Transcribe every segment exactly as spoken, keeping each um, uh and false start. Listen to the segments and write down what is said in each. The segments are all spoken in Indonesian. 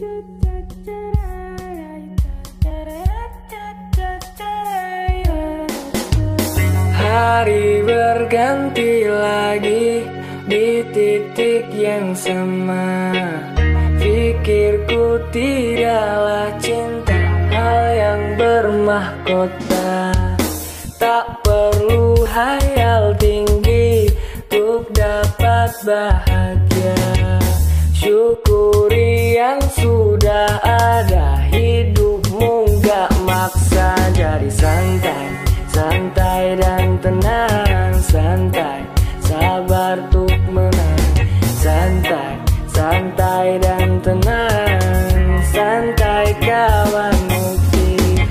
Hari berganti lagi di titik yang sama. Pikirku tidaklah cinta hal yang bermahkota. Tak perlu hayal tinggi untuk dapat bahagia. Syukuri yang sudah ada. Hidupmu gak maksa. Jadi santai, santai dan tenang. Santai, sabar untuk menang. Santai, santai dan tenang. Santai kawan Muki.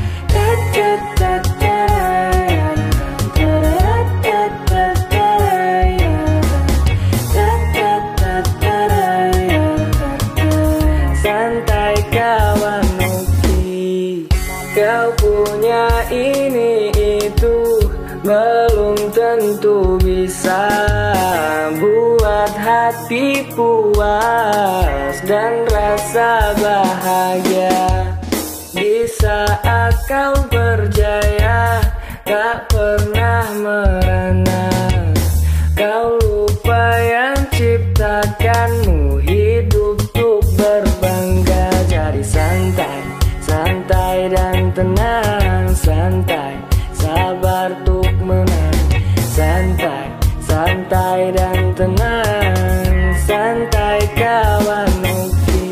Santai kawan Muki. Kau punya ini itu belum tentu bisa buat hati puas dan rasa bahagia. Di saat kau berjaya tak pernah merana. Kau lupa yang ciptakanmu. Hidup untuk berbangga. Jadi santai, santai dan tenang. Santai, sabar untuk menang. Santai, santai dan tenang. Santai kawan Muki.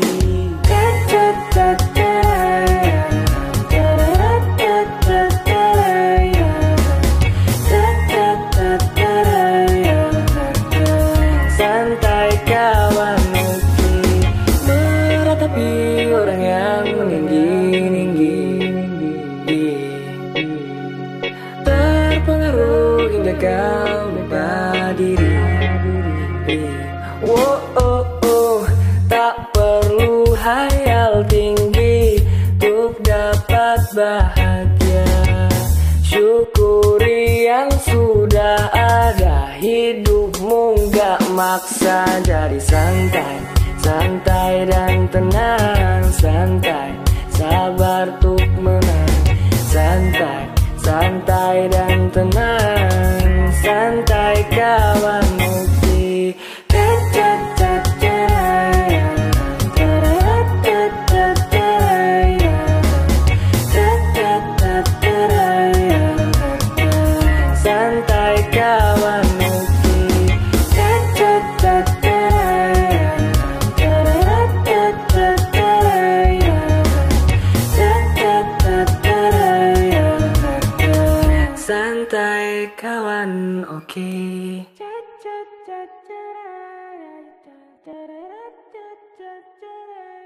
Santai kawan Muki. Meratapi orang yang meninggi-tinggi, terpengaruh hingga kau lupa diri. Oh, oh, oh. Tak perlu hayal tinggi untuk dapat bahagia. Syukuri yang sudah ada. Hidupmu gak maksa. Jadi santai, santai dan tenang. Santai, sabar untuk menang. Santai, santai dan tenang. Santai kawan Muki. Santai kawan Muki. Santai kawan, oke. Okay.